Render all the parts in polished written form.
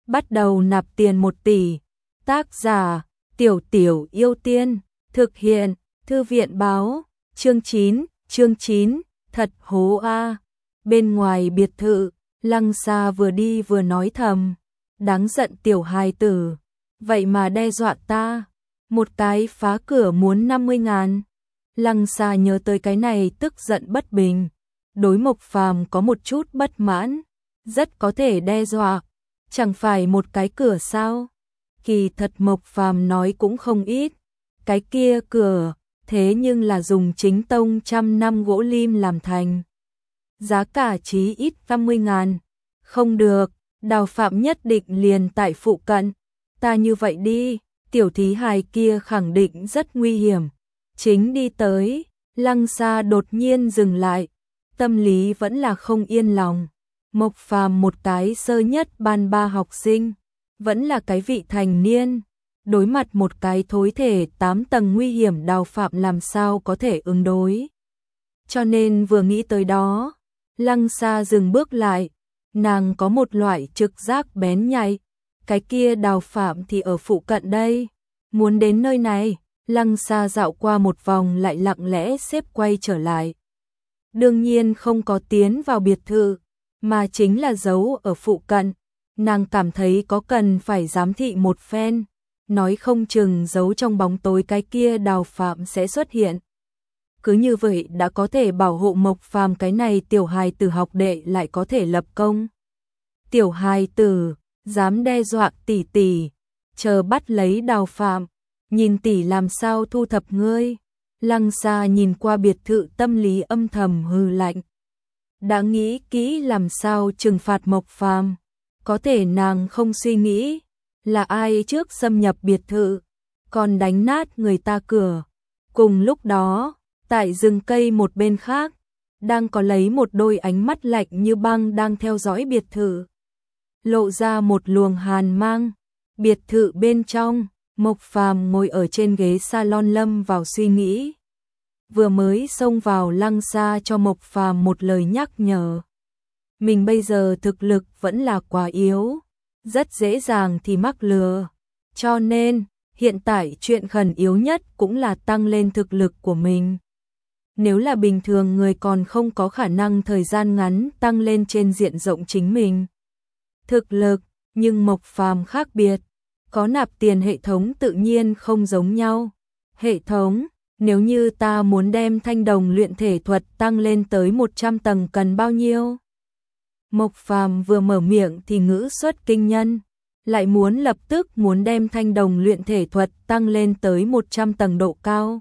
bắt đầu nạp tiền 1 tỷ. Tác giả: Tiểu Tiểu Yêu Tiên. Thực hiện: Thư viện báo. Chương 9, thật hố a. Bên ngoài biệt thự, Lăng Sa vừa đi vừa nói thầm, đáng giận tiểu hài tử, vậy mà đe dọa ta, một cái phá cửa muốn 50.000. Lăng Sa nhớ tới cái này tức giận bất bình, đối Mộc Phàm có một chút bất mãn, rất có thể đe dọa, chẳng phải một cái cửa sao? Kỳ thật Mộc Phàm nói cũng không ít, cái kia cửa thế nhưng là dùng chính tông 100 năm gỗ lim làm thành. Giá cả chí ít 50.000. Không được, Đào Phạm nhất định liền tại phụ cận. Ta như vậy đi, tiểu thí hài kia khẳng định rất nguy hiểm. Chính đi tới, Lăng Sa đột nhiên dừng lại, tâm lý vẫn là không yên lòng. Mộc Phàm một cái sơ nhất ban 3 học sinh, vẫn là cái vị thành niên, đối mặt một cái thối thể 8 tầng nguy hiểm Đào Phạm làm sao có thể ứng đối. Cho nên vừa nghĩ tới đó, Lăng Sa dừng bước lại, nàng có một loại trực giác bén nhạy, cái kia Đào Phạm thì ở phụ cận đây, muốn đến nơi này. Lăng Sa dạo qua một vòng lại lặng lẽ xếp quay trở lại. Đương nhiên không có tiến vào biệt thự, mà chính là giấu ở phụ cận. Nàng cảm thấy có cần phải giám thị một phen, nói không chừng giấu trong bóng tối cái kia Đào Phạm sẽ xuất hiện. Cứ như vậy đã có thể bảo hộ Mộc Phàm, cái này tiểu hài tử học đệ lại có thể lập công. Tiểu hài tử, dám đe dọa tỷ tỷ, chờ bắt lấy Đào Phạm, nhìn tỷ làm sao thu thập ngươi. Lăng Sa nhìn qua biệt thự tâm lý âm thầm hừ lạnh. Đã nghĩ kỹ làm sao trừng phạt Mộc Phàm, có thể nàng không suy nghĩ là ai trước xâm nhập biệt thự, còn đánh nát người ta cửa. Cùng lúc đó, tại rừng cây một bên khác, đang có lấy một đôi ánh mắt lạnh như băng đang theo dõi biệt thự, lộ ra một luồng hàn mang. Biệt thự bên trong, Mộc Phàm ngồi ở trên ghế salon lâm vào suy nghĩ. Vừa mới xông vào, Lăng Sa cho Mộc Phàm một lời nhắc nhở. Mình bây giờ thực lực vẫn là quá yếu, rất dễ dàng thì mắc lừa. Cho nên, hiện tại chuyện khẩn yếu nhất cũng là tăng lên thực lực của mình. Nếu là bình thường người còn không có khả năng thời gian ngắn tăng lên trên diện rộng chính mình thực lực, nhưng Mộc Phàm khác biệt, có nạp tiền hệ thống tự nhiên không giống nhau. Hệ thống, nếu như ta muốn đem thanh đồng luyện thể thuật tăng lên tới 100 tầng cần bao nhiêu? Mộc Phàm vừa mở miệng thì ngữ xuất kinh nhân, lại lập tức muốn đem thanh đồng luyện thể thuật tăng lên tới 100 tầng độ cao.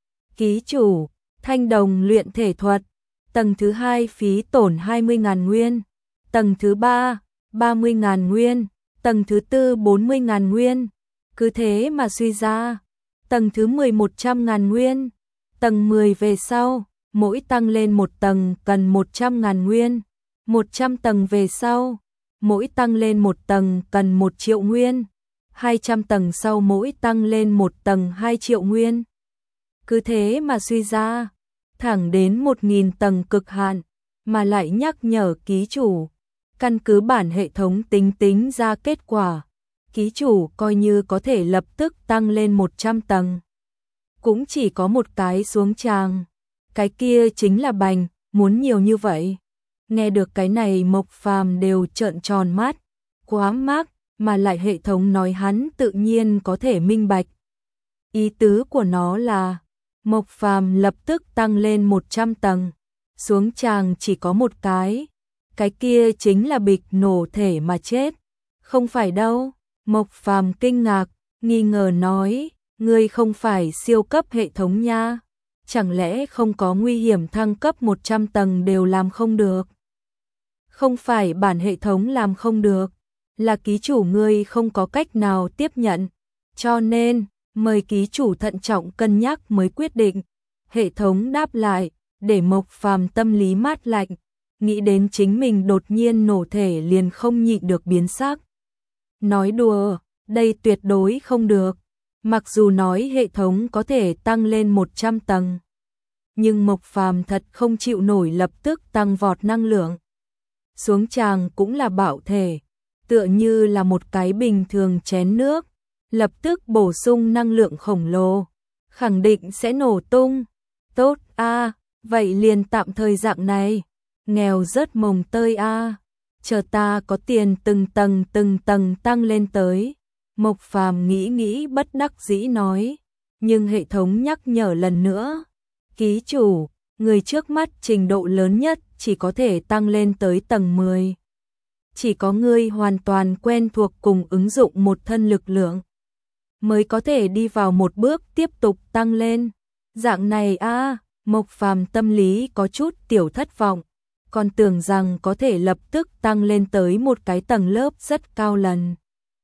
Ký chủ, thanh đồng luyện thể thuật, tầng thứ 2 phí tổn 20.000 nguyên, tầng thứ 3, 30.000 nguyên, tầng thứ 4, 40.000 nguyên. Cứ thế mà suy ra, tầng thứ 10 100.000 nguyên, tầng 10 về sau, mỗi tăng lên một tầng cần 100.000 nguyên, 100 tầng về sau, mỗi tăng lên một tầng cần 1 triệu nguyên, 200 tầng sau mỗi tăng lên một tầng 2 triệu nguyên. Cứ thế mà suy ra, thẳng đến 1.000 tầng cực hạn, mà lại nhắc nhở ký chủ. Căn cứ bản hệ thống tính ra kết quả, ký chủ coi như có thể lập tức tăng lên 100 tầng. Cũng chỉ có một cái xuống tràng, cái kia chính là bành, muốn nhiều như vậy. Nghe được cái này Mộc Phàm đều trợn tròn mắt, quá mắc, mà lại hệ thống nói hắn tự nhiên có thể minh bạch. Ý tứ của nó là, Mộc Phàm lập tức tăng lên 100 tầng, xuống tràng chỉ có một cái kia chính là bịch nổ thể mà chết. Không phải đâu, Mộc Phàm kinh ngạc, nghi ngờ nói, ngươi không phải siêu cấp hệ thống nha, chẳng lẽ không có nguy hiểm thăng cấp 100 tầng đều làm không được? Không phải bản hệ thống làm không được, là ký chủ ngươi không có cách nào tiếp nhận, cho nên mời ký chủ thận trọng cân nhắc mới quyết định. Hệ thống đáp lại, để Mộc Phàm tâm lý mát lạnh, nghĩ đến chính mình đột nhiên nổ thể liền không nhịn được biến sắc. Nói đùa, đây tuyệt đối không được. Mặc dù nói hệ thống có thể tăng lên 100 tầng, nhưng Mộc Phàm thật không chịu nổi lập tức tăng vọt năng lượng. Xuống tràng cũng là bạo thể, tựa như là một cái bình thường chén nước, lập tức bổ sung năng lượng khổng lồ, khẳng định sẽ nổ tung. Tốt a, vậy liền tạm thời dạng này, nghèo rớt mồng tơi a, chờ ta có tiền từng tầng tăng lên tới. Mộc Phàm nghĩ bất đắc dĩ nói, nhưng hệ thống nhắc nhở lần nữa, ký chủ, người trước mắt trình độ lớn nhất chỉ có thể tăng lên tới tầng 10. Chỉ có ngươi hoàn toàn quen thuộc cùng ứng dụng một thân lực lượng mới có thể đi vào một bước tiếp tục tăng lên. Dạng này a, Mộc Phàm tâm lý có chút tiểu thất vọng, còn tưởng rằng có thể lập tức tăng lên tới một cái tầng lớp rất cao lần.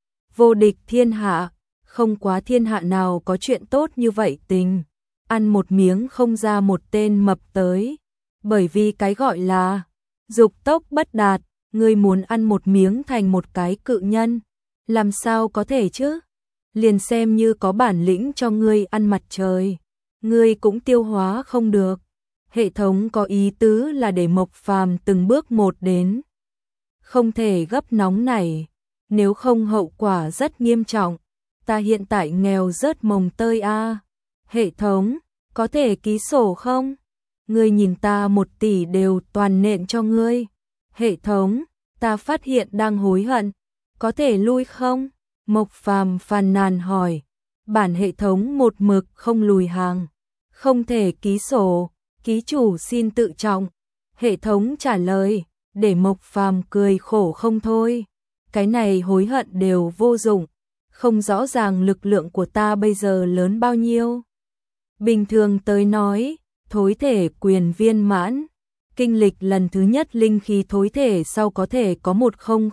Vô địch thiên hạ, không quá thiên hạ nào có chuyện tốt như vậy tình. Ăn một miếng không ra một tên mập tới. Bởi vì cái gọi là dục tốc bất đạt, ngươi muốn ăn một miếng thành một cái cự nhân. Làm sao có thể chứ? Liền xem như có bản lĩnh cho ngươi ăn mặt trời, ngươi cũng tiêu hóa không được. Hệ thống có ý tứ là để Mộc Phàm từng bước một đến. Không thể gấp nóng này, nếu không hậu quả rất nghiêm trọng. Ta hiện tại nghèo rớt mồng tơi a. Hệ thống, có thể ký sổ không? Ngươi nhìn ta 1 tỷ đều toàn nện cho ngươi. Hệ thống, ta phát hiện đang hối hận, có thể lui không? Mộc Phàm phàn nàn hỏi. Bản hệ thống một mực không lùi hàng, không thể ký sổ, ký chủ xin tự trọng. Hệ thống trả lời, để Mộc Phàm cười khổ không thôi. Cái này hối hận đều vô dụng, không rõ ràng lực lượng của ta bây giờ lớn bao nhiêu. Bình thường tới nói, thối thể quyền viên mãn, kinh lịch lần thứ nhất linh khí thối thể sau có thể có 1000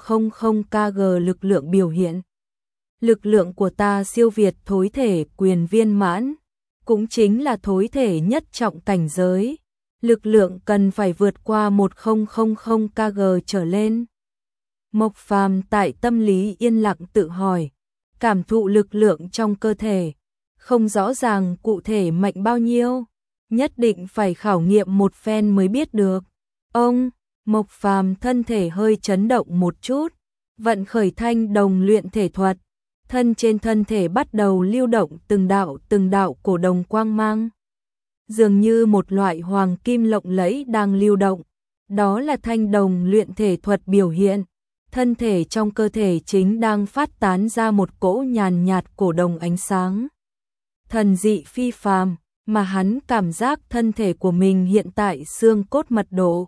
kg lực lượng biểu hiện. Lực lượng của ta siêu việt thối thể quyền viên mãn, cũng chính là thối thể nhất trọng cảnh giới. Lực lượng cần phải vượt qua 1000 kg trở lên. Mộc Phàm tại tâm lý yên lặng tự hỏi, cảm thụ lực lượng trong cơ thể, không rõ ràng cụ thể mạnh bao nhiêu, nhất định phải khảo nghiệm một phen mới biết được. Ông, Mộc Phàm thân thể hơi chấn động một chút, vận khởi thanh đồng luyện thể thuật, thân trên thân thể bắt đầu lưu động từng đạo cổ đồng quang mang. Dường như một loại hoàng kim lộng lẫy đang lưu động, đó là thanh đồng luyện thể thuật biểu hiện. Thân thể trong cơ thể chính đang phát tán ra một cỗ nhàn nhạt cổ đồng ánh sáng. Thần dị phi phàm, mà hắn cảm giác thân thể của mình hiện tại xương cốt mật độ,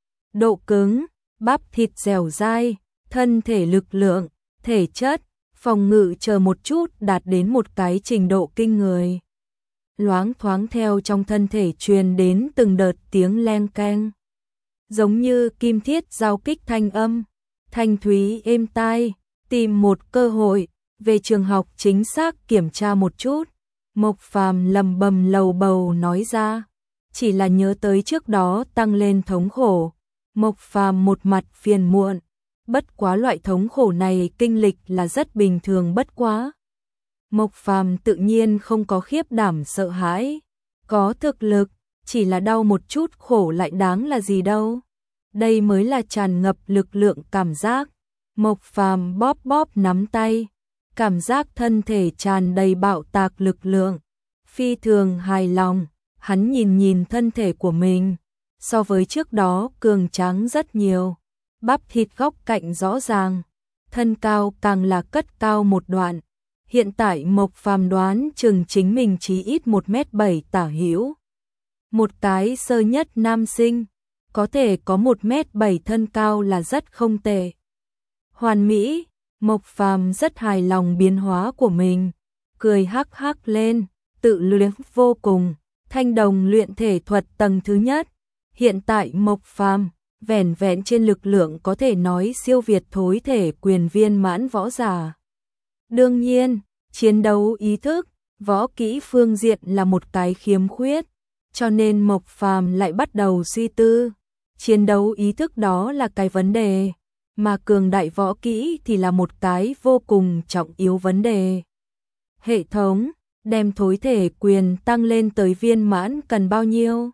độ cứng, bắp thịt dẻo dai, thân thể lực lượng, thể chất, phòng ngự chờ một chút đạt đến một cái trình độ kinh người. Loáng thoáng theo trong thân thể truyền đến từng đợt tiếng leng keng, giống như kim thiết giao kích thanh âm. Thanh thúy êm tai, tìm một cơ hội, về trường học chính xác kiểm tra một chút. Mộc Phàm lầm bầm lầu bầu nói ra, chỉ là nhớ tới trước đó tăng lên thống khổ. Mộc Phàm một mặt phiền muộn, bất quá loại thống khổ này kinh lịch là rất bình thường bất quá. Mộc Phàm tự nhiên không có khiếp đảm sợ hãi, có thực lực, chỉ là đau một chút khổ lại đáng là gì đâu. Đây mới là tràn ngập lực lượng cảm giác. Mộc Phàm bóp nắm tay, cảm giác thân thể tràn đầy bạo tạc lực lượng, phi thường hài lòng. Hắn nhìn thân thể của mình, so với trước đó cường tráng rất nhiều, bắp thịt góc cạnh rõ ràng, thân cao càng là cất cao một đoạn. Hiện tại Mộc Phàm đoán chừng chính mình chí ít 1m7 tả hữu. Một cái sơ nhất nam sinh có thể có 1m7 thân cao là rất không tệ. Hoàn mỹ, Mộc Phàm rất hài lòng biến hóa của mình, cười hắc hắc lên, tự luyến vô cùng. Thanh đồng luyện thể thuật tầng thứ nhất, hiện tại Mộc Phàm vẻn vẹn trên lực lượng có thể nói siêu việt thối thể quyền viên mãn võ giả. Đương nhiên, chiến đấu ý thức, võ kỹ phương diện là một cái khiếm khuyết, cho nên Mộc Phàm lại bắt đầu suy tư. Chiến đấu ý thức đó là cái vấn đề, mà cường đại võ kỹ thì là một cái vô cùng trọng yếu vấn đề. Hệ thống, đem thối thể quyền tăng lên tới viên mãn cần bao nhiêu?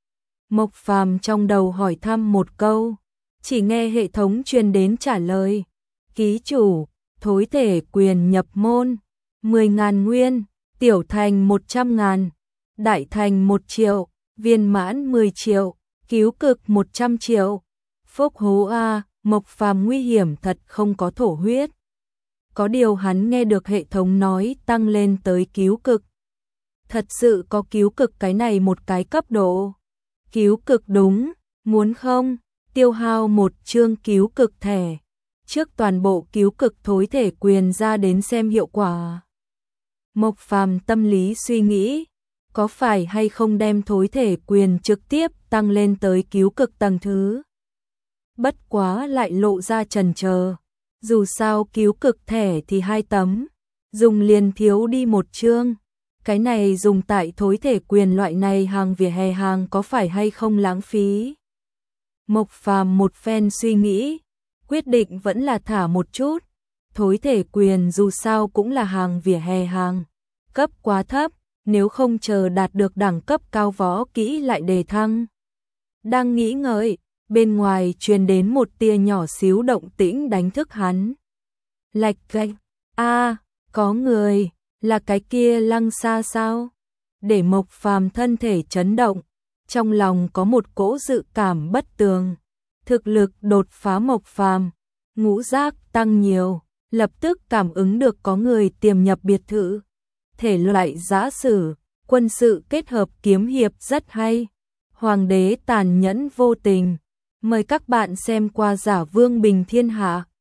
Mộc Phàm trong đầu hỏi thăm một câu, chỉ nghe hệ thống truyền đến trả lời, Ký chủ, thối thể quyền nhập môn, 10.000 nguyên, tiểu thành 100.000, đại thành 1 triệu, viên mãn 10 triệu, cứu cực 100 triệu. Phúc hố a, Mộc Phàm nguy hiểm thật, không có thổ huyết. Có điều hắn nghe được hệ thống nói tăng lên tới cứu cực. Thật sự có cứu cực cái này một cái cấp độ. Cứu cực đúng, muốn không? Tiêu hao một chương cứu cực thẻ. Trước toàn bộ cứu cực thối thể quyền ra đến xem hiệu quả. Mộc Phàm tâm lý suy nghĩ, có phải hay không đem thối thể quyền trực tiếp tăng lên tới cứu cực tầng thứ. Bất quá lại lộ ra chần chờ. Dù sao cứu cực thẻ thì 2 tấm, dùng liền thiếu đi 1 chương. Cái này dùng tại thối thể quyền loại này hàng vỉa hè hàng có phải hay không lãng phí. Mộc Phàm một phen suy nghĩ, quyết định vẫn là thả một chút. Thối thể quyền dù sao cũng là hàng vỉa hè hàng, cấp quá thấp, nếu không chờ đạt được đẳng cấp cao võ kỹ lại đề thăng. Đang nghĩ ngợi, bên ngoài truyền đến một tia nhỏ xíu động tĩnh đánh thức hắn. Lạch cạch, a, có người, là cái kia Lăng Sa sao? Để Mộc Phàm thân thể chấn động, trong lòng có một cỗ dự cảm bất tường. Thực lực đột phá Mộc Phàm, ngũ giác tăng nhiều, lập tức cảm ứng được có người tiềm nhập biệt thự. Thể loại giã sử, quân sự kết hợp kiếm hiệp rất hay. Hoàng đế tàn nhẫn vô tình. Mời các bạn xem qua Giả Vương Bình Thiên Hạ.